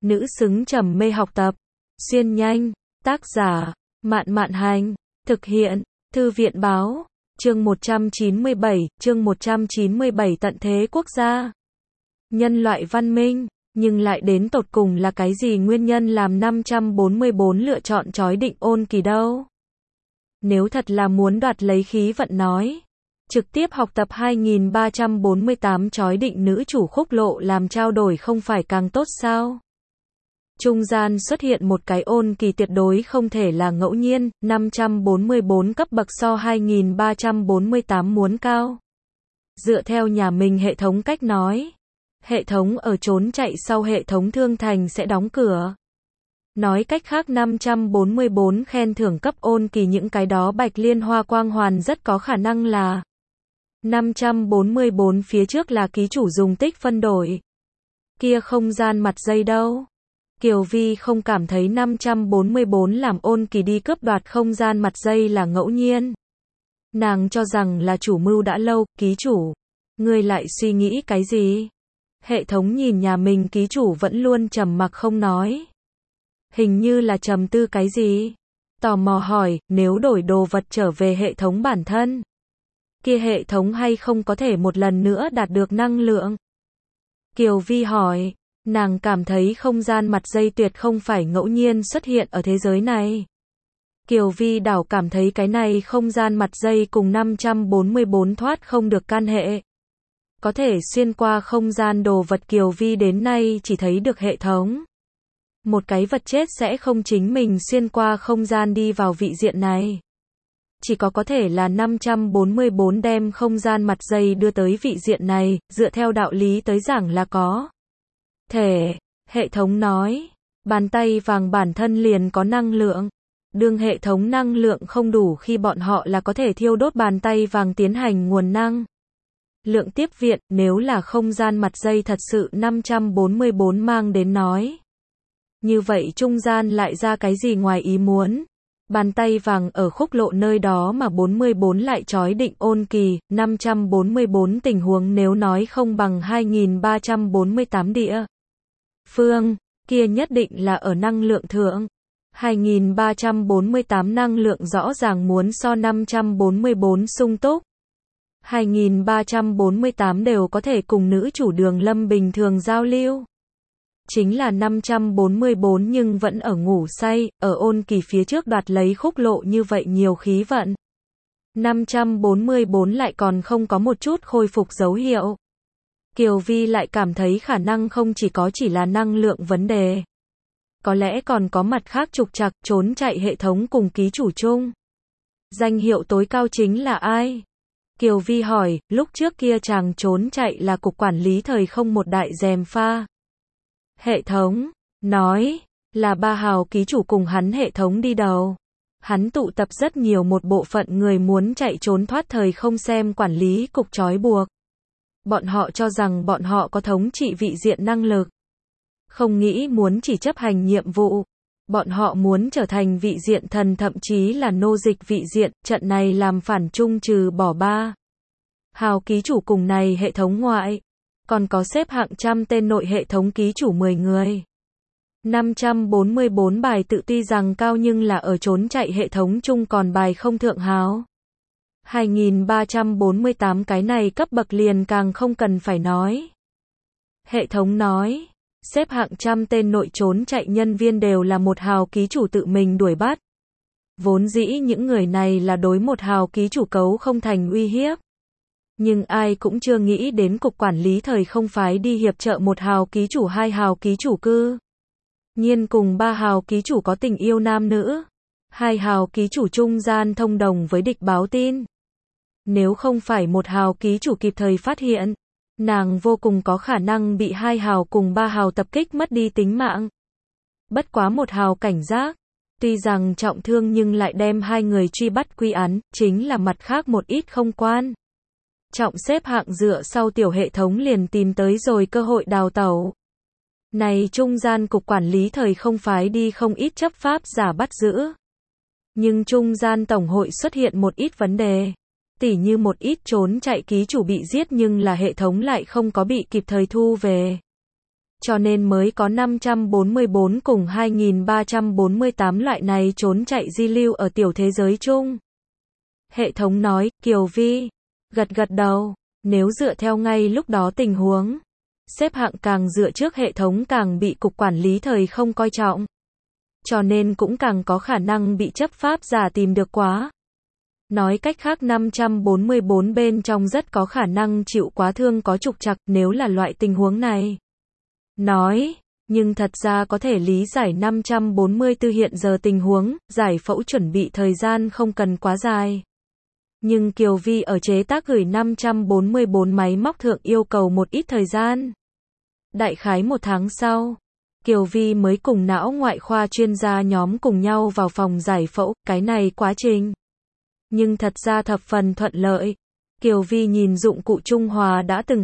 nữ xứng trầm mê học tập. Xuyên nhanh, tác giả, Mạn Mạn Hành, thực hiện, Thư viện Báo, chương 197, tận thế quốc gia. Nhân loại văn minh, nhưng lại đến tột cùng là cái gì nguyên nhân làm 544 lựa chọn chói định ôn kỳ đâu? Nếu thật là muốn đoạt lấy khí vận nói, trực tiếp học tập 2348 chói định nữ chủ khúc lộ làm trao đổi không phải càng tốt sao? Trung gian xuất hiện một cái ôn kỳ tuyệt đối không thể là ngẫu nhiên, 544 cấp bậc so 2348 muốn cao. Dựa theo nhà mình hệ thống cách nói, hệ thống ở trốn chạy sau hệ thống thương thành sẽ đóng cửa. Nói cách khác 544 khen thưởng cấp ôn kỳ những cái đó bạch liên hoa quang hoàn rất có khả năng là 544 phía trước là ký chủ dùng tích phân đổi. Kia không gian mặt dây đâu? Kiều Vi không cảm thấy 544 làm ôn kỳ đi cướp đoạt không gian mặt dây là ngẫu nhiên. Nàng cho rằng là chủ mưu đã lâu, ký chủ. Ngươi lại suy nghĩ cái gì? Hệ thống nhìn nhà mình ký chủ vẫn luôn trầm mặc không nói. Hình như là trầm tư cái gì? Tò mò hỏi, nếu đổi đồ vật trở về hệ thống bản thân, kia hệ thống hay không có thể một lần nữa đạt được năng lượng? Kiều Vi hỏi, nàng cảm thấy không gian mặt dây tuyệt không phải ngẫu nhiên xuất hiện ở thế giới này. Kiều Vi đảo cảm thấy cái này không gian mặt dây cùng 544 thoát không được can hệ. Có thể xuyên qua không gian đồ vật Kiều Vi đến nay chỉ thấy được hệ thống. Một cái vật chết sẽ không chính mình xuyên qua không gian đi vào vị diện này. Chỉ có thể là 544 đem không gian mặt dây đưa tới vị diện này, dựa theo đạo lý tới giảng là có thể. Hệ thống nói, bàn tay vàng bản thân liền có năng lượng. Đương hệ thống năng lượng không đủ khi bọn họ là có thể thiêu đốt bàn tay vàng tiến hành nguồn năng lượng tiếp viện, nếu là không gian mặt dây thật sự 544 mang đến nói. Như vậy trung gian lại ra cái gì ngoài ý muốn? Bàn tay vàng ở khúc lộ nơi đó mà 44 lại chói định ôn kỳ, 544 tình huống nếu nói không bằng 2348 địa phương, kia nhất định là ở năng lượng thượng. 2348 năng lượng rõ ràng muốn so 544 sung túc. 2348 đều có thể cùng nữ chủ Đường Lâm bình thường giao lưu. Chính là 544 nhưng vẫn ở ngủ say, ở ôn kỳ phía trước đoạt lấy khúc lộ như vậy nhiều khí vận. 544 lại còn không có một chút khôi phục dấu hiệu. Kiều Vi lại cảm thấy khả năng không chỉ là năng lượng vấn đề. Có lẽ còn có mặt khác trục trặc, trốn chạy hệ thống cùng ký chủ chung. Danh hiệu tối cao chính là ai? Kiều Vi hỏi, lúc trước kia chàng trốn chạy là cục quản lý thời không một đại dèm pha. Hệ thống nói, là 3 hào ký chủ cùng hắn hệ thống đi đầu. Hắn tụ tập rất nhiều một bộ phận người muốn chạy trốn thoát thời không xem quản lý cục trói buộc. Bọn họ cho rằng bọn họ có thống trị vị diện năng lực. Không nghĩ muốn chỉ chấp hành nhiệm vụ. Bọn họ muốn trở thành vị diện thần thậm chí là nô dịch vị diện, trận này làm phản chung trừ bỏ 3 hào ký chủ cùng này hệ thống ngoại. Còn có xếp hạng trăm tên nội hệ thống ký chủ 10 người. 544 bài tự tuy rằng cao nhưng là ở trốn chạy hệ thống chung còn bài không thượng hào. 2348 cái này cấp bậc liền càng không cần phải nói. Hệ thống nói, xếp hạng trăm tên nội trốn chạy nhân viên đều là 1 hào ký chủ tự mình đuổi bắt. Vốn dĩ những người này là đối 1 hào ký chủ cấu không thành uy hiếp. Nhưng ai cũng chưa nghĩ đến cục quản lý thời không phái đi hiệp trợ 1 hào ký chủ 2 hào ký chủ cư nhiên cùng 3 hào ký chủ có tình yêu nam nữ. 2 hào ký chủ trung gian thông đồng với địch báo tin. Nếu không phải 1 hào ký chủ kịp thời phát hiện, nàng vô cùng có khả năng bị 2 hào cùng 3 hào tập kích mất đi tính mạng. Bất quá 1 hào cảnh giác, tuy rằng trọng thương nhưng lại đem 2 người truy bắt quy án, chính là mặt khác một ít không quan. Trọng xếp hạng dựa sau tiểu hệ thống liền tìm tới rồi cơ hội đào tẩu. Này trung gian cục quản lý thời không phái đi không ít chấp pháp giả bắt giữ. Nhưng trung gian tổng hội xuất hiện một ít vấn đề. Tỉ như một ít trốn chạy ký chủ bị giết nhưng là hệ thống lại không có bị kịp thời thu về. cho nên mới có 544 cùng 2348 loại này trốn chạy di lưu ở tiểu thế giới chung. Hệ thống nói, Kiều Vi gật gật đầu, nếu dựa theo ngay lúc đó tình huống, xếp hạng càng dựa trước hệ thống càng bị cục quản lý thời không coi trọng. Cho nên cũng càng có khả năng bị chấp pháp giả tìm được quá. Nói cách khác 544 bên trong rất có khả năng chịu quá thương có trục trặc nếu là loại tình huống này. Nói, nhưng thật ra có thể lý giải 544 hiện giờ tình huống, giải phẫu chuẩn bị thời gian không cần quá dài. Nhưng Kiều Vi ở chế tác gửi 544 máy móc thượng yêu cầu một ít thời gian. Đại khái 1 tháng sau, Kiều Vi mới cùng não ngoại khoa chuyên gia nhóm cùng nhau vào phòng giải phẫu, cái này quá trình. Nhưng thật ra thập phần thuận lợi. Kiều Vi nhìn dụng cụ Trung Hòa đã từng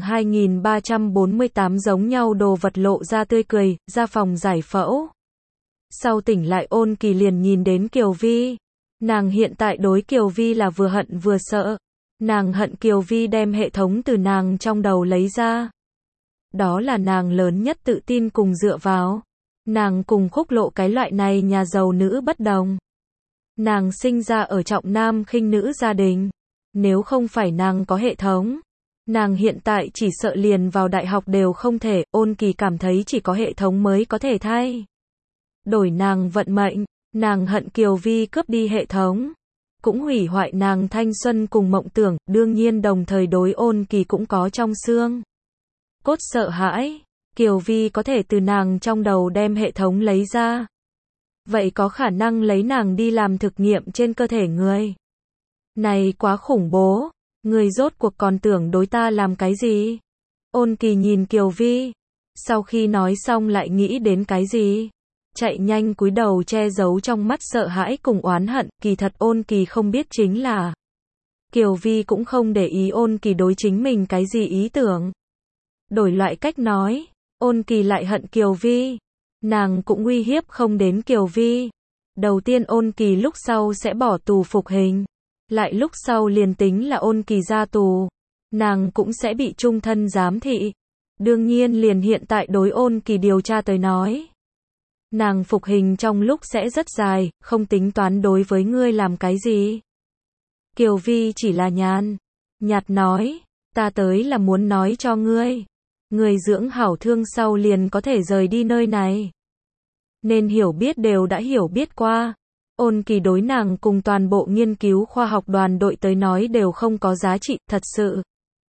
2348 giống nhau đồ vật lộ ra tươi cười, ra phòng giải phẫu. Sau tỉnh lại Ôn Kỳ liền nhìn đến Kiều Vi. Nàng hiện tại đối Kiều Vi là vừa hận vừa sợ. Nàng hận Kiều Vi đem hệ thống từ nàng trong đầu lấy ra. Đó là nàng lớn nhất tự tin cùng dựa vào. Nàng cùng Khúc Lộ cái loại này nhà giàu nữ bất đồng. Nàng sinh ra ở trọng nam khinh nữ gia đình. Nếu không phải nàng có hệ thống, nàng hiện tại chỉ sợ liền vào đại học đều không thể. Ôn Kỳ cảm thấy chỉ có hệ thống mới có thể thay đổi nàng vận mệnh. Nàng hận Kiều Vi cướp đi hệ thống, cũng hủy hoại nàng thanh xuân cùng mộng tưởng, đương nhiên đồng thời đối Ôn Kỳ cũng có trong xương cốt sợ hãi. Kiều Vi có thể từ nàng trong đầu đem hệ thống lấy ra. Vậy có khả năng lấy nàng đi làm thực nghiệm trên cơ thể người. Này quá khủng bố, người rốt cuộc còn tưởng đối ta làm cái gì? Ôn Kỳ nhìn Kiều Vi, sau khi nói xong lại nghĩ đến cái gì? Chạy nhanh cúi đầu che giấu trong mắt sợ hãi cùng oán hận, kỳ thật Ôn Kỳ không biết chính là Kiều Vi cũng không để ý Ôn Kỳ đối chính mình cái gì ý tưởng. Đổi loại cách nói, Ôn Kỳ lại hận Kiều Vi, nàng cũng uy hiếp không đến Kiều Vi. Đầu tiên Ôn Kỳ lúc sau sẽ bỏ tù phục hình, lại lúc sau liền tính là Ôn Kỳ ra tù, nàng cũng sẽ bị chung thân giám thị. Đương nhiên liền hiện tại đối Ôn Kỳ điều tra tới nói, nàng phục hình trong lúc sẽ rất dài, không tính toán đối với ngươi làm cái gì. Kiều Vi chỉ là nhạt nói, ta tới là muốn nói cho ngươi, người dưỡng hảo thương sau liền có thể rời đi nơi này. Nên hiểu biết đều đã hiểu biết qua. Ôn Kỳ đối nàng cùng toàn bộ nghiên cứu khoa học đoàn đội tới nói đều không có giá trị, thật sự.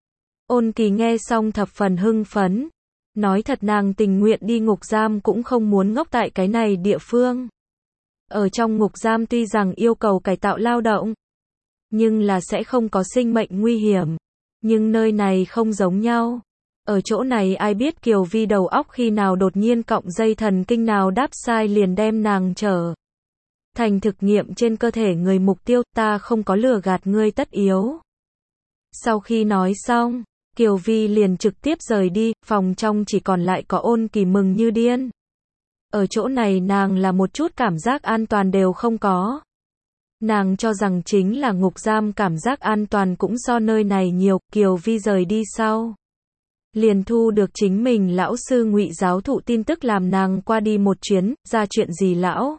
Ôn Kỳ nghe xong thập phần hưng phấn. Nói thật nàng tình nguyện đi ngục giam cũng không muốn ngốc tại cái này địa phương. Ở trong ngục giam tuy rằng yêu cầu cải tạo lao động, nhưng là sẽ không có sinh mệnh nguy hiểm. Nhưng nơi này không giống nhau. Ở chỗ này ai biết Kiều Vi đầu óc khi nào đột nhiên cọng dây thần kinh nào đáp sai liền đem nàng trở thành thực nghiệm trên cơ thể người mục tiêu, ta không có lừa gạt ngươi tất yếu. Sau khi nói xong, Kiều Vi liền trực tiếp rời đi, phòng trong chỉ còn lại có Ôn Kỳ mừng như điên. Ở chỗ này nàng là một chút cảm giác an toàn đều không có. Nàng cho rằng chính là ngục giam cảm giác an toàn cũng do nơi này nhiều. Kiều Vi rời đi sau, liền thu được chính mình lão sư Ngụy giáo thụ tin tức làm nàng qua đi một chuyến. Ra chuyện gì lão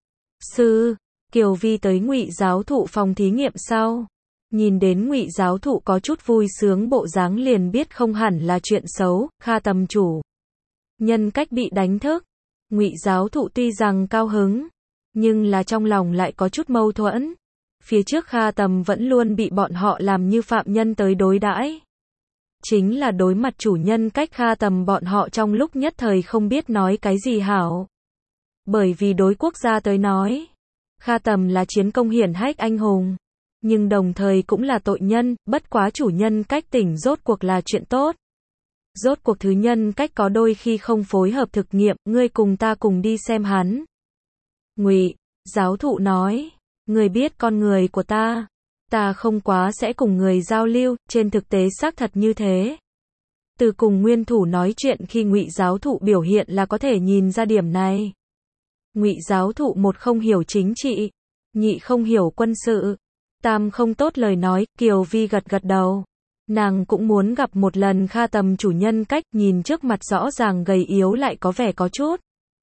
sư? Kiều Vi tới Ngụy giáo thụ phòng thí nghiệm sau, nhìn đến Ngụy giáo thụ có chút vui sướng bộ dáng liền biết không hẳn là chuyện xấu. Kha Tầm chủ nhân cách bị đánh thức. Ngụy giáo thụ tuy rằng cao hứng, nhưng là trong lòng lại có chút mâu thuẫn. Phía trước Kha Tầm vẫn luôn bị bọn họ làm như phạm nhân tới đối đãi. Chính là đối mặt chủ nhân cách Kha Tầm bọn họ trong lúc nhất thời không biết nói cái gì hảo. Bởi vì đối quốc gia tới nói, Kha Tầm là chiến công hiển hách anh hùng, nhưng đồng thời cũng là tội nhân. Bất quá chủ nhân cách tỉnh rốt cuộc là chuyện tốt. Rốt cuộc thứ nhân cách có đôi khi không phối hợp thực nghiệm, ngươi cùng ta cùng đi xem hắn. Ngụy giáo thụ nói, ngươi biết con người của ta không quá sẽ cùng người giao lưu, trên thực tế xác thật như thế. Từ cùng nguyên thủ nói chuyện khi Ngụy giáo thụ biểu hiện là có thể nhìn ra điểm này. Ngụy giáo thụ một không hiểu chính trị, nhị không hiểu quân sự, tam không tốt lời nói. Kiều Vi gật gật đầu. Nàng cũng muốn gặp một lần Kha Tầm chủ nhân cách, nhìn trước mặt rõ ràng gầy yếu lại có vẻ có chút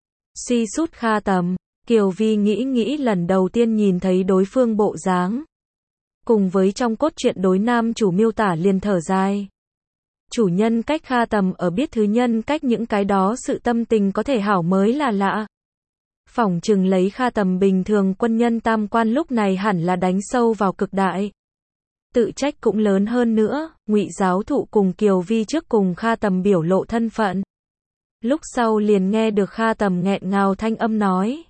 suy sút Kha Tầm. Kiều Vi nghĩ lần đầu tiên nhìn thấy đối phương bộ dáng, cùng với trong cốt truyện đối nam chủ miêu tả liền thở dài. Chủ nhân cách Kha Tầm ở biết thứ nhân cách những cái đó sự tâm tình có thể hảo mới là lạ. Phỏng chừng lấy Kha Tầm bình thường quân nhân tam quan lúc này hẳn là đánh sâu vào cực đại. Tự trách cũng lớn hơn nữa, Ngụy giáo thụ cùng Kiều Vi trước cùng Kha Tầm biểu lộ thân phận. Lúc sau liền nghe được Kha Tầm nghẹn ngào thanh âm nói.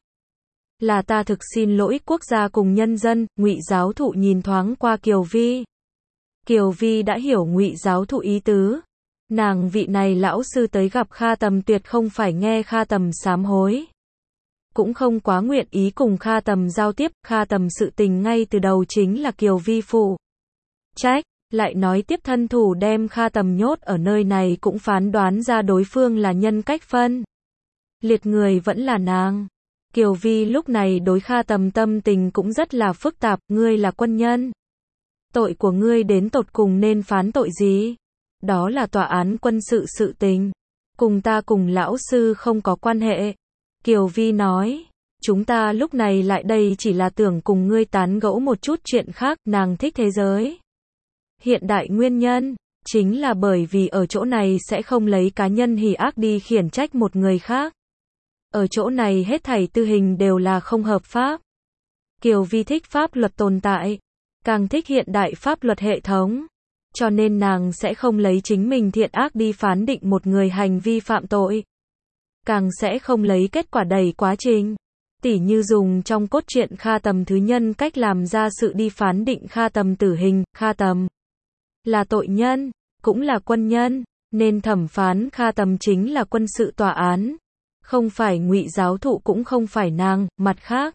Là ta thực xin lỗi quốc gia cùng nhân dân. Ngụy giáo thụ nhìn thoáng qua Kiều Vi. Kiều Vi đã hiểu Ngụy giáo thụ ý tứ. Nàng vị này lão sư tới gặp Kha Tầm tuyệt không phải nghe Kha Tầm sám hối. Cũng không quá nguyện ý cùng Kha Tầm giao tiếp. Kha Tầm sự tình ngay từ đầu chính là Kiều Vi phụ trách, lại nói tiếp thân thủ đem Kha Tầm nhốt ở nơi này cũng phán đoán ra đối phương là nhân cách phân liệt người vẫn là nàng. Kiều Vi lúc này đối Kha Tầm tâm tình cũng rất là phức tạp. Ngươi là quân nhân, tội của ngươi đến tột cùng nên phán tội gì? Đó là tòa án quân sự sự tình, cùng ta cùng lão sư không có quan hệ. Kiều Vi nói, chúng ta lúc này lại đây chỉ là tưởng cùng ngươi tán gẫu một chút chuyện khác. Nàng thích thế giới hiện đại nguyên nhân, chính là bởi vì ở chỗ này sẽ không lấy cá nhân hỉ ác đi khiển trách một người khác. Ở chỗ này hết thảy tư hình đều là không hợp pháp. Kiều Vi thích pháp luật tồn tại, càng thích hiện đại pháp luật hệ thống. Cho nên nàng sẽ không lấy chính mình thiện ác đi phán định một người hành vi phạm tội. Càng sẽ không lấy kết quả đẩy quá trình. Tỉ như dùng trong cốt truyện Kha Tầm thứ nhân cách làm ra sự đi phán định Kha Tầm tử hình. Kha Tầm là tội nhân, cũng là quân nhân, nên thẩm phán Kha Tầm chính là quân sự tòa án. Không phải Ngụy giáo thụ cũng không phải nàng. Mặt khác,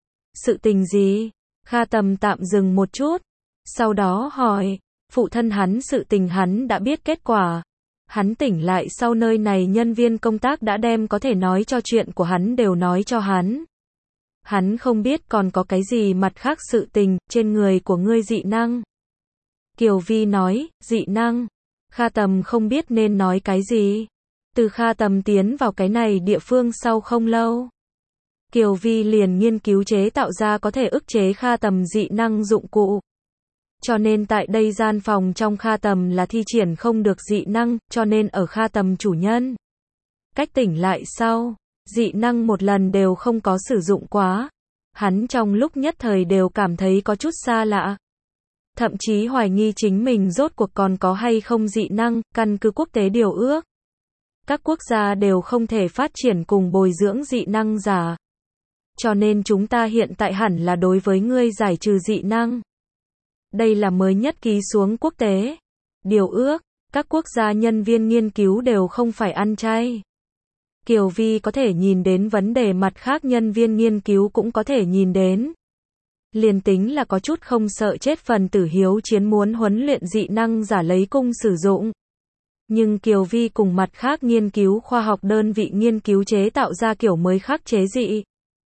sự tình gì? Kha Tầm tạm dừng một chút, sau đó hỏi, phụ thân hắn sự tình hắn đã biết kết quả. Hắn tỉnh lại sau nơi này nhân viên công tác đã đem có thể nói cho chuyện của hắn đều nói cho hắn. Hắn không biết còn có cái gì mặt khác sự tình, trên người của ngươi dị năng. Kiều Vi nói, dị năng. Kha Tầm không biết nên nói cái gì. Từ Kha Tầm tiến vào cái này địa phương sau không lâu, Kiều Vi liền nghiên cứu chế tạo ra có thể ức chế Kha Tầm dị năng dụng cụ. Cho nên tại đây gian phòng trong Kha Tầm là thi triển không được dị năng, cho nên ở Kha Tầm chủ nhân cách tỉnh lại sau, dị năng một lần đều không có sử dụng quá. Hắn trong lúc nhất thời đều cảm thấy có chút xa lạ. Thậm chí hoài nghi chính mình rốt cuộc còn có hay không dị năng. Căn cứ quốc tế điều ước, các quốc gia đều không thể phát triển cùng bồi dưỡng dị năng giả. Cho nên chúng ta hiện tại hẳn là đối với ngươi giải trừ dị năng. Đây là mới nhất ký xuống quốc tế điều ước, các quốc gia nhân viên nghiên cứu đều không phải ăn chay. Kiều Vi có thể nhìn đến vấn đề, mặt khác nhân viên nghiên cứu cũng có thể nhìn đến. Liền tính là có chút không sợ chết phần tử hiếu chiến muốn huấn luyện dị năng giả lấy cung sử dụng. Nhưng Kiều Vi cùng mặt khác nghiên cứu khoa học đơn vị nghiên cứu chế tạo ra kiểu mới khắc chế dị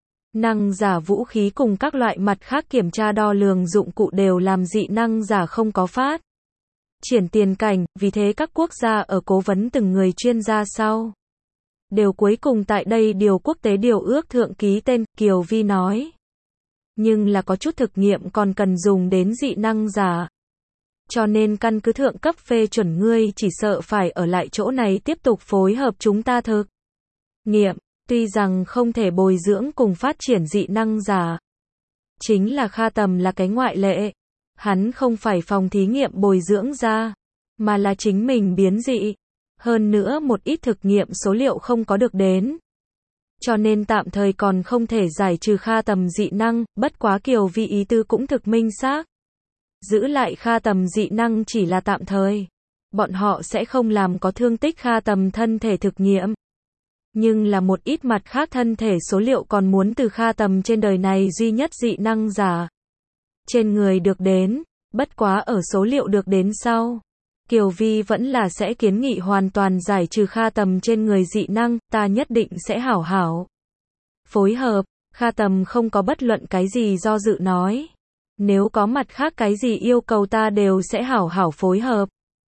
năng giả vũ khí cùng các loại mặt khác kiểm tra đo lường dụng cụ đều làm dị năng giả không có phát triển tiền cảnh. Vì thế các quốc gia ở cố vấn từng người chuyên gia sau đều cuối cùng tại đây điều quốc tế điều ước thượng ký tên. Kiều Vi nói, nhưng là có chút thực nghiệm còn cần dùng đến dị năng giả. Cho nên căn cứ thượng cấp phê chuẩn, ngươi chỉ sợ phải ở lại chỗ này tiếp tục phối hợp chúng ta thực nghiệm. Tuy rằng không thể bồi dưỡng cùng phát triển dị năng giả, chính là Kha Tầm là cái ngoại lệ. Hắn không phải phòng thí nghiệm bồi dưỡng ra, mà là chính mình biến dị. Hơn nữa một ít thực nghiệm số liệu không có được đến. Cho nên tạm thời còn không thể giải trừ Kha Tầm dị năng. Bất quá Kiều Vi ý tư cũng thực minh xác. Giữ lại Kha Tầm dị năng chỉ là tạm thời. Bọn họ sẽ không làm có thương tích Kha Tầm thân thể thực nghiệm. Nhưng là một ít mặt khác thân thể số liệu còn muốn từ Kha Tầm trên đời này duy nhất dị năng giả trên người được đến. Bất quá ở số liệu được đến sau, Kiều Vi vẫn là sẽ kiến nghị hoàn toàn giải trừ Kha Tầm trên người dị năng. Ta nhất định sẽ hảo hảo phối hợp. Kha Tầm không có bất luận cái gì do dự nói. Nếu có mặt khác cái gì yêu cầu ta đều sẽ hảo hảo phối hợp.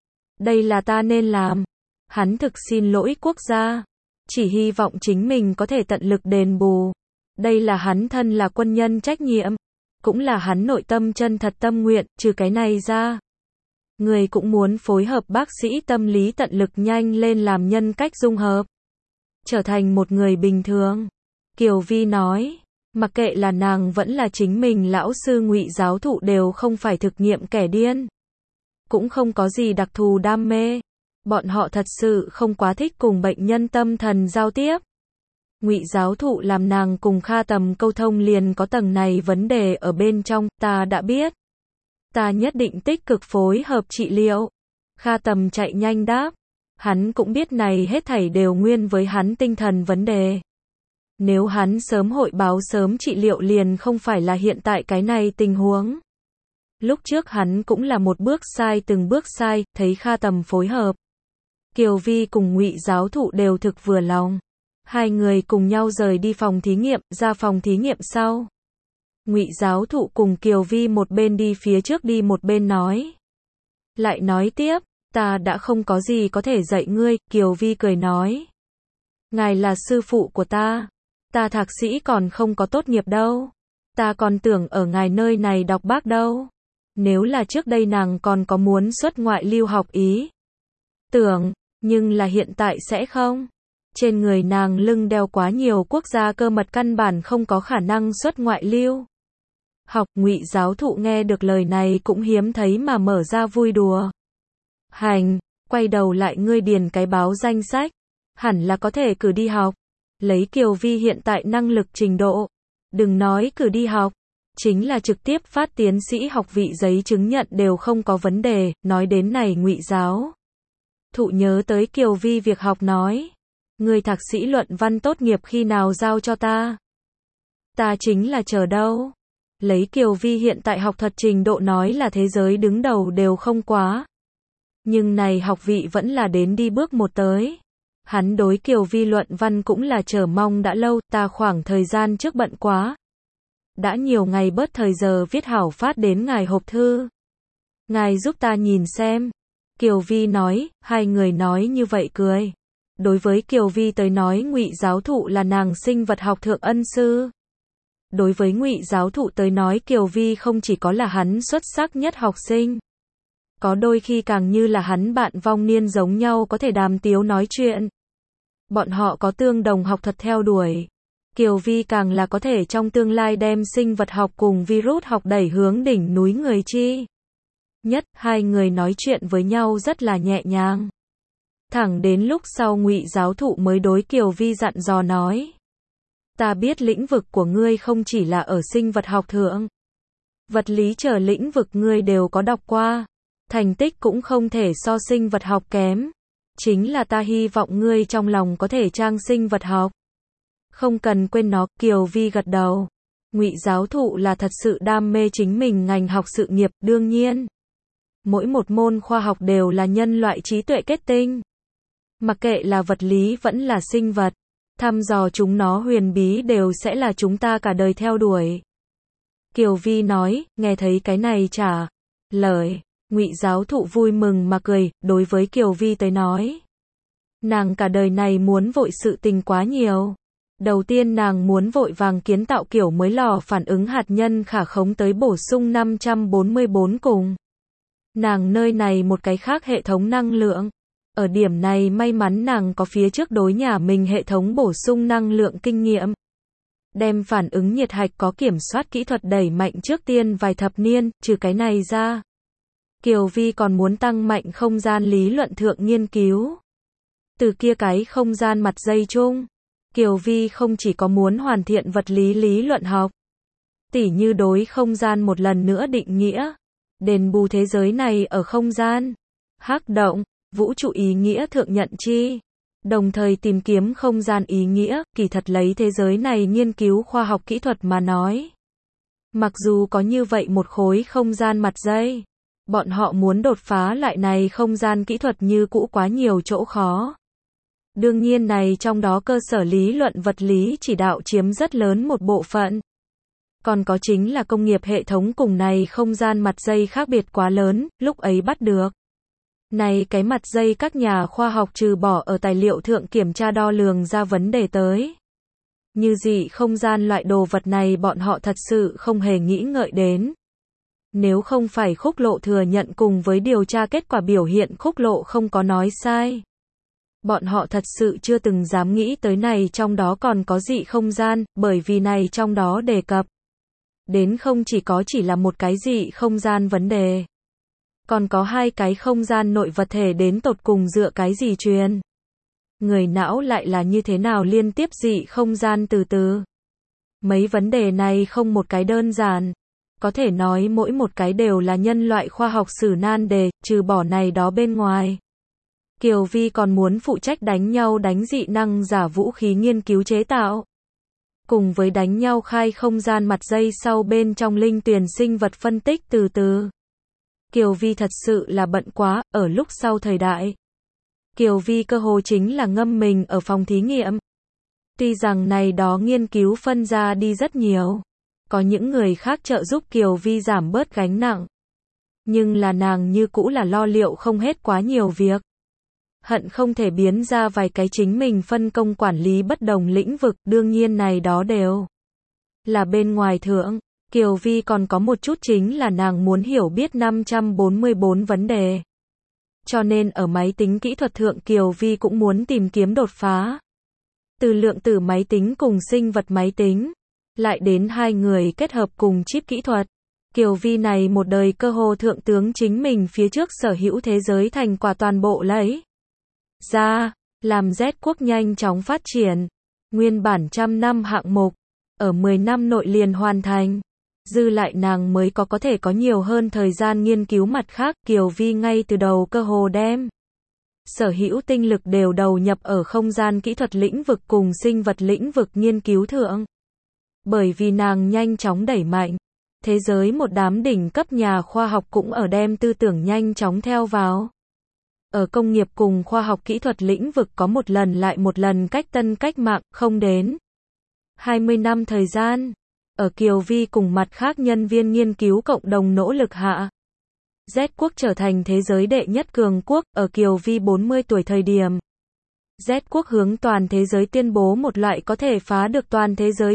Đây là ta nên làm. Hắn thực xin lỗi quốc gia. Chỉ hy vọng chính mình có thể tận lực đền bù. Đây là hắn thân là quân nhân trách nhiệm. Cũng là hắn nội tâm chân thật tâm nguyện, trừ cái này ra. Người cũng muốn phối hợp bác sĩ tâm lý tận lực nhanh lên làm nhân cách dung hợp. Trở thành một người bình thường. Kiều Vi nói, mặc kệ là nàng vẫn là chính mình lão sư Ngụy giáo thụ đều không phải thực nghiệm kẻ điên. Cũng không có gì đặc thù đam mê. Bọn họ thật sự không quá thích cùng bệnh nhân tâm thần giao tiếp. Ngụy giáo thụ làm nàng cùng Kha Tầm câu thông liền có tầng này vấn đề ở bên trong, ta đã biết. Ta nhất định tích cực phối hợp trị liệu. Kha Tầm chạy nhanh đáp. Hắn cũng biết này hết thảy đều nguyên với hắn tinh thần vấn đề. Nếu hắn sớm hội báo sớm trị liệu liền không phải là hiện tại cái này tình huống. Lúc trước hắn cũng là một bước sai từng bước sai, thấy Kha Tầm phối hợp. Kiều Vi cùng Ngụy giáo thụ đều thực vừa lòng. Hai người cùng nhau rời đi phòng thí nghiệm, ra phòng thí nghiệm sau. Ngụy giáo thụ cùng Kiều Vi một bên đi phía trước đi một bên nói. Lại nói tiếp, ta đã không có gì có thể dạy ngươi, Kiều Vi cười nói. Ngài là sư phụ của ta thạc sĩ còn không có tốt nghiệp đâu. Ta còn tưởng ở ngài nơi này đọc bác đâu. Nếu là trước đây nàng còn có muốn xuất ngoại lưu học ý tưởng, nhưng là hiện tại sẽ không. Trên người nàng lưng đeo quá nhiều quốc gia cơ mật căn bản không có khả năng xuất ngoại lưu học. Ngụy giáo thụ nghe được lời này cũng hiếm thấy mà mở ra vui đùa. Hành, quay đầu lại ngươi điền cái báo danh sách, hẳn là có thể cử đi học. Lấy Kiều Vi hiện tại năng lực trình độ, đừng nói cử đi học, chính là trực tiếp phát tiến sĩ học vị giấy chứng nhận đều không có vấn đề. Nói đến này Ngụy giáo thụ nhớ tới Kiều Vi việc học nói. Người thạc sĩ luận văn tốt nghiệp khi nào giao cho ta? Ta chính là chờ đâu. Lấy Kiều Vi hiện tại học thuật trình độ nói là thế giới đứng đầu đều không quá. Nhưng này học vị vẫn là đến đi bước một tới. Hắn đối Kiều Vi luận văn cũng là chờ mong đã lâu, ta khoảng thời gian trước bận quá. Đã nhiều ngày bớt thời giờ viết hảo phát đến ngài hộp thư. Ngài giúp ta nhìn xem. Kiều Vi nói, hai người nói như vậy cười. Đối với Kiều Vi tới nói Ngụy giáo thụ là nàng sinh vật học thượng ân sư. Đối với Ngụy giáo thụ tới nói Kiều Vi không chỉ có là hắn xuất sắc nhất học sinh. Có đôi khi càng như là hắn bạn vong niên giống nhau có thể đàm tiếu nói chuyện. Bọn họ có tương đồng học thuật theo đuổi. Kiều Vi càng là có thể trong tương lai đem sinh vật học cùng virus học đẩy hướng đỉnh núi người chi. Nhất, hai người nói chuyện với nhau rất là nhẹ nhàng. Thẳng đến lúc sau Ngụy giáo thụ mới đối Kiều Vi dặn dò nói. Ta biết lĩnh vực của ngươi không chỉ là ở sinh vật học thượng. Vật lý trở lĩnh vực ngươi đều có đọc qua. Thành tích cũng không thể so sinh vật học kém. Chính là ta hy vọng ngươi trong lòng có thể trang sinh vật học. Không cần quên nó. Kiều Vi gật đầu. Ngụy giáo thụ là thật sự đam mê chính mình ngành học sự nghiệp, đương nhiên. Mỗi một môn khoa học đều là nhân loại trí tuệ kết tinh. Mặc kệ là vật lý vẫn là sinh vật, thăm dò chúng nó huyền bí đều sẽ là chúng ta cả đời theo đuổi. Kiều Vi nói, nghe thấy cái này trả lời, Ngụy giáo thụ vui mừng mà cười, đối với Kiều Vi tới nói. Nàng cả đời này muốn vội sự tình quá nhiều. Đầu tiên nàng muốn vội vàng kiến tạo kiểu mới lò phản ứng hạt nhân khả khống tới bổ sung 544 cùng. Nàng nơi này một cái khác hệ thống năng lượng. Ở điểm này may mắn nàng có phía trước đối nhà mình hệ thống bổ sung năng lượng kinh nghiệm. Đem phản ứng nhiệt hạch có kiểm soát kỹ thuật đẩy mạnh trước tiên vài thập niên, trừ cái này ra. Kiều Vi còn muốn tăng mạnh không gian lý luận thượng nghiên cứu. Từ kia cái không gian mặt dây chung, Kiều Vi không chỉ có muốn hoàn thiện vật lý lý luận học, tỉ như đối không gian một lần nữa định nghĩa, đền bù thế giới này ở không gian, hắc động, vũ trụ ý nghĩa thượng nhận chi, đồng thời tìm kiếm không gian ý nghĩa, kỳ thật lấy thế giới này nghiên cứu khoa học kỹ thuật mà nói. Mặc dù có như vậy một khối không gian mặt dây, bọn họ muốn đột phá lại này không gian kỹ thuật như cũ quá nhiều chỗ khó. Đương nhiên này trong đó cơ sở lý luận vật lý chỉ đạo chiếm rất lớn một bộ phận. Còn có chính là công nghiệp hệ thống cùng này không gian mặt dây khác biệt quá lớn, lúc ấy bắt được. Này cái mặt dây các nhà khoa học trừ bỏ ở tài liệu thượng kiểm tra đo lường ra vấn đề tới. Như dị không gian loại đồ vật này bọn họ thật sự không hề nghĩ ngợi đến. Nếu không phải Khúc Lộ thừa nhận cùng với điều tra kết quả biểu hiện Khúc Lộ không có nói sai. Bọn họ thật sự chưa từng dám nghĩ tới này trong đó còn có dị không gian, bởi vì này trong đó đề cập. Đến không chỉ là một cái dị không gian vấn đề. Còn có hai cái không gian nội vật thể đến tột cùng dựa cái gì truyền. Người não lại là như thế nào liên tiếp dị không gian từ từ. Mấy vấn đề này không một cái đơn giản. Có thể nói mỗi một cái đều là nhân loại khoa học sử nan đề, trừ bỏ này đó bên ngoài. Kiều Vi còn muốn phụ trách đánh nhau đánh dị năng giả vũ khí nghiên cứu chế tạo. Cùng với đánh nhau khai không gian mặt dây sau bên trong linh tuyền sinh vật phân tích từ từ. Kiều Vi thật sự là bận quá, ở lúc sau thời đại. Kiều Vi cơ hồ chính là ngâm mình ở phòng thí nghiệm. Tuy rằng này đó nghiên cứu phân ra đi rất nhiều. Có những người khác trợ giúp Kiều Vi giảm bớt gánh nặng. Nhưng là nàng như cũ là lo liệu không hết quá nhiều việc. Hận không thể biến ra vài cái chính mình phân công quản lý bất đồng lĩnh vực, đương nhiên này đó đều là bên ngoài thượng. Kiều Vi còn có một chút chính là nàng muốn hiểu biết 544 vấn đề. Cho nên ở máy tính kỹ thuật thượng Kiều Vi cũng muốn tìm kiếm đột phá. Từ lượng tử máy tính cùng sinh vật máy tính, lại đến hai người kết hợp cùng chip kỹ thuật. Kiều Vi này một đời cơ hồ thượng tướng chính mình phía trước sở hữu thế giới thành quả toàn bộ lấy ra, làm Z quốc nhanh chóng phát triển. Nguyên bản 100 năm hạng mục, ở 10 năm nội liền hoàn thành. Dư lại nàng mới có thể có nhiều hơn thời gian nghiên cứu mặt khác. Kiều Vi ngay từ đầu cơ hồ đem sở hữu tinh lực đều đầu nhập ở không gian kỹ thuật lĩnh vực cùng sinh vật lĩnh vực nghiên cứu thượng. Bởi vì nàng nhanh chóng đẩy mạnh, thế giới một đám đỉnh cấp nhà khoa học cũng ở đem tư tưởng nhanh chóng theo vào. Ở công nghiệp cùng khoa học kỹ thuật lĩnh vực có một lần lại một lần cách tân cách mạng, không đến 20 năm thời gian. Ở Kiều Vi cùng mặt khác nhân viên nghiên cứu cộng đồng nỗ lực hạ, Z quốc trở thành thế giới đệ nhất cường quốc. Ở Kiều Vi 40 tuổi thời điểm, Z quốc hướng toàn thế giới tuyên bố một loại có thể phá được toàn thế giới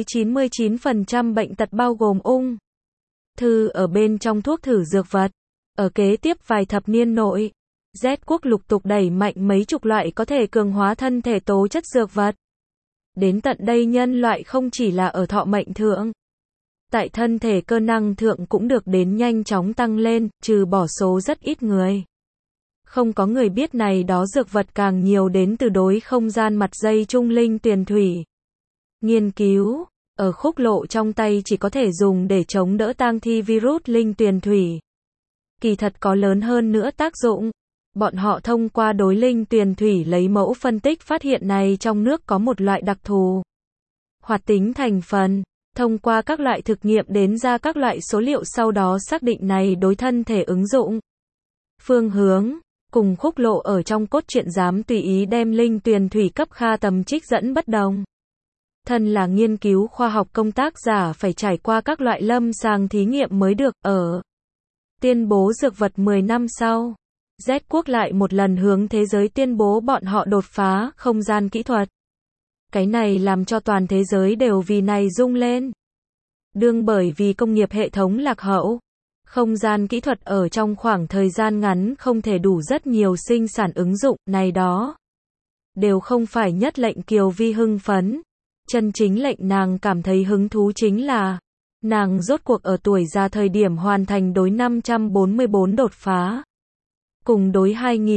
99% bệnh tật bao gồm ung thư ở bên trong thuốc thử dược vật. Ở kế tiếp vài thập niên nội, Z quốc lục tục đẩy mạnh mấy chục loại có thể cường hóa thân thể tố chất dược vật. Đến tận đây nhân loại không chỉ là ở thọ mệnh thượng, tại thân thể cơ năng thượng cũng được đến nhanh chóng tăng lên, trừ bỏ số rất ít người. Không có người biết này đó dược vật càng nhiều đến từ đối không gian mặt dây trung linh tuyền thủy. Nghiên cứu, ở Khúc Lộ trong tay chỉ có thể dùng để chống đỡ tang thi virus linh tuyền thủy. Kỳ thật có lớn hơn nữa tác dụng. Bọn họ thông qua đối linh tuyền thủy lấy mẫu phân tích phát hiện này trong nước có một loại đặc thù hoạt tính thành phần. Thông qua các loại thực nghiệm đến ra các loại số liệu sau đó xác định này đối thân thể ứng dụng. Phương hướng, cùng Khúc Lộ ở trong cốt truyện dám tùy ý đem linh tuyền thủy cấp kha tầm trích dẫn bất đồng. Thân là nghiên cứu khoa học công tác giả phải trải qua các loại lâm sàng thí nghiệm mới được. Ở tuyên bố dược vật 10 năm sau, Z quốc lại một lần hướng thế giới tuyên bố bọn họ đột phá không gian kỹ thuật. Cái này làm cho toàn thế giới đều vì này rung lên. Đương bởi vì công nghiệp hệ thống lạc hậu, không gian kỹ thuật ở trong khoảng thời gian ngắn không thể đủ rất nhiều sinh sản ứng dụng, này đó đều không phải nhất lệnh Kiều Vi hưng phấn. Chân chính lệnh nàng cảm thấy hứng thú chính là nàng rốt cuộc ở tuổi già thời điểm hoàn thành đối 544 đột phá. Cùng đối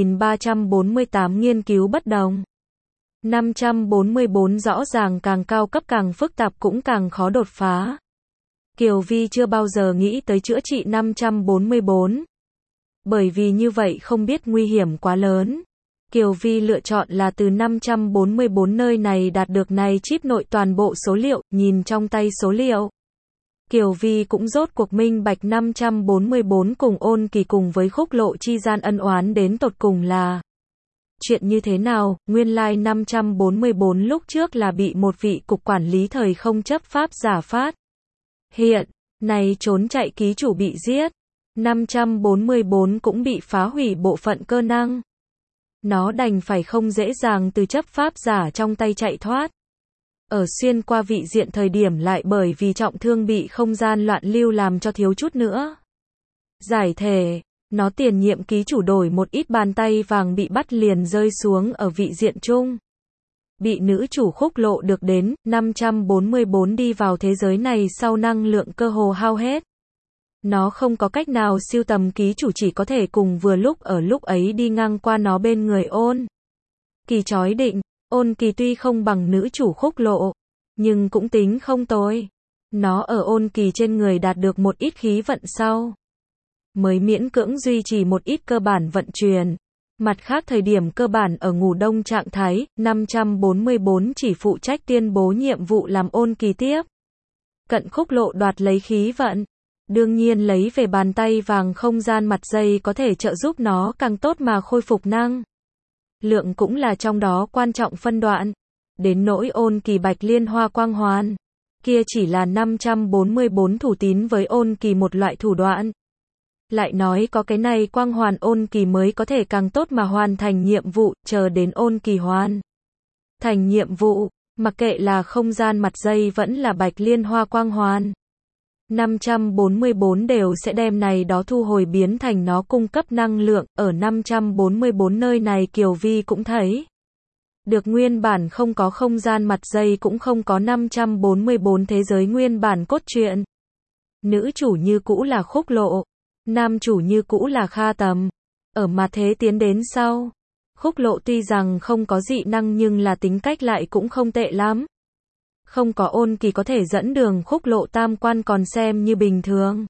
2348 nghiên cứu bất đồng. 544 rõ ràng càng cao cấp càng phức tạp cũng càng khó đột phá. Kiều Vi chưa bao giờ nghĩ tới chữa trị 544. Bởi vì như vậy không biết nguy hiểm quá lớn. Kiều Vi lựa chọn là từ 544 nơi này đạt được này chip nội toàn bộ số liệu, nhìn trong tay số liệu. Kiều Vi cũng rốt cuộc minh bạch 544 cùng Ôn Kỳ cùng với Khúc Lộ chi gian ân oán đến tột cùng là chuyện như thế nào. Nguyên lai 544 lúc trước là bị một vị cục quản lý thời không chấp pháp giả phát Hiện nay trốn chạy ký chủ bị giết. 544 cũng bị phá hủy bộ phận cơ năng. Nó đành phải không dễ dàng từ chấp pháp giả trong tay chạy thoát. Ở xuyên qua vị diện thời điểm lại bởi vì trọng thương bị không gian loạn lưu làm cho thiếu chút nữa. Giải thể, nó tiền nhiệm ký chủ đổi một ít bàn tay vàng bị bắt liền rơi xuống ở vị diện chung. Bị nữ chủ Khúc Lộ được đến, 544 đi vào thế giới này sau năng lượng cơ hồ hao hết. Nó không có cách nào siêu tầm ký chủ, chỉ có thể cùng vừa lúc ở lúc ấy đi ngang qua nó bên người Ôn Kỳ chói định. Ôn Kỳ tuy không bằng nữ chủ Khúc Lộ, nhưng cũng tính không tồi. Nó ở Ôn Kỳ trên người đạt được một ít khí vận sau, mới miễn cưỡng duy trì một ít cơ bản vận chuyển. Mặt khác thời điểm cơ bản ở ngủ đông trạng thái, 544 chỉ phụ trách tuyên bố nhiệm vụ làm Ôn Kỳ tiếp cận Khúc Lộ đoạt lấy khí vận. Đương nhiên lấy về bàn tay vàng không gian mặt dây có thể trợ giúp nó càng tốt mà khôi phục năng lượng cũng là trong đó quan trọng phân đoạn. Đến nỗi Ôn Kỳ Bạch Liên Hoa Quang Hoàn, kia chỉ là 544 thủ tín với Ôn Kỳ một loại thủ đoạn. Lại nói có cái này quang hoàn Ôn Kỳ mới có thể càng tốt mà hoàn thành nhiệm vụ, chờ đến Ôn Kỳ hoàn thành nhiệm vụ, mặc kệ là không gian mặt dây vẫn là Bạch Liên Hoa Quang Hoàn, 544 đều sẽ đem này đó thu hồi biến thành nó cung cấp năng lượng. Ở 544 nơi này Kiều Vi cũng thấy được nguyên bản không có không gian mặt dây cũng không có 544 thế giới nguyên bản cốt truyện. Nữ chủ như cũ là Khúc Lộ, nam chủ như cũ là Kha Tầm. Ở mà thế tiến đến sau, Khúc Lộ tuy rằng không có dị năng nhưng là tính cách lại cũng không tệ lắm. Không có Ôn Kỳ có thể dẫn đường, Khúc Lộ tam quan còn xem như bình thường.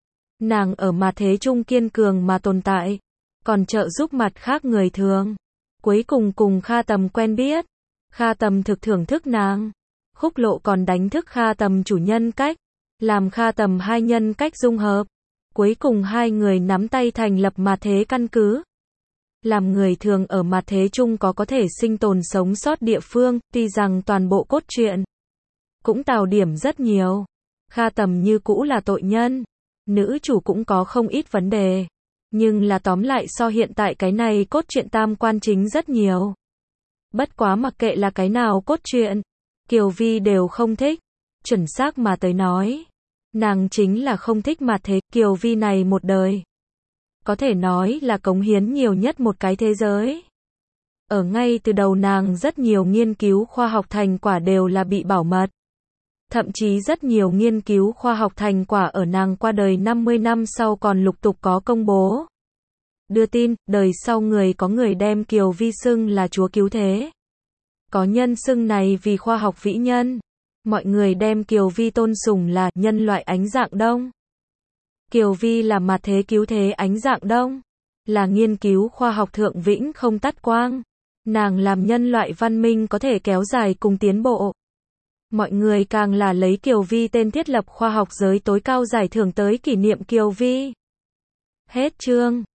Nàng ở mà thế trung kiên cường mà tồn tại, còn trợ giúp mặt khác người thường. Cuối cùng cùng Kha Tầm quen biết, Kha Tầm thực thưởng thức nàng. Khúc Lộ còn đánh thức Kha Tầm chủ nhân cách, làm Kha Tầm hai nhân cách dung hợp. Cuối cùng hai người nắm tay thành lập mà thế căn cứ. Làm người thường ở mà thế chung có thể sinh tồn sống sót địa phương, tuy rằng toàn bộ cốt truyện cũng tào điểm rất nhiều. Kha Tầm như cũ là tội nhân, nữ chủ cũng có không ít vấn đề, nhưng là tóm lại so hiện tại cái này cốt truyện tam quan chính rất nhiều. Bất quá mặc kệ là cái nào cốt truyện, Kiều Vi đều không thích. Chuẩn xác mà tới nói, nàng chính là không thích mà thế. Kiều Vi này một đời, có thể nói là cống hiến nhiều nhất một cái thế giới. Ở ngay từ đầu nàng rất nhiều nghiên cứu khoa học thành quả đều là bị bảo mật. Thậm chí rất nhiều nghiên cứu khoa học thành quả ở nàng qua đời 50 năm sau còn lục tục có công bố. Đưa tin, đời sau có người đem Kiều Vi xưng là chúa cứu thế. Có nhân xưng này vì khoa học vĩ nhân. Mọi người đem Kiều Vi tôn sùng là nhân loại ánh dạng đông. Kiều Vi là mà thế cứu thế ánh dạng đông, là nghiên cứu khoa học thượng vĩnh không tắt quang. Nàng làm nhân loại văn minh có thể kéo dài cùng tiến bộ. Mọi người càng là lấy Kiều Vi tên thiết lập khoa học giới tối cao giải thưởng tới kỷ niệm Kiều Vi. Hết chương.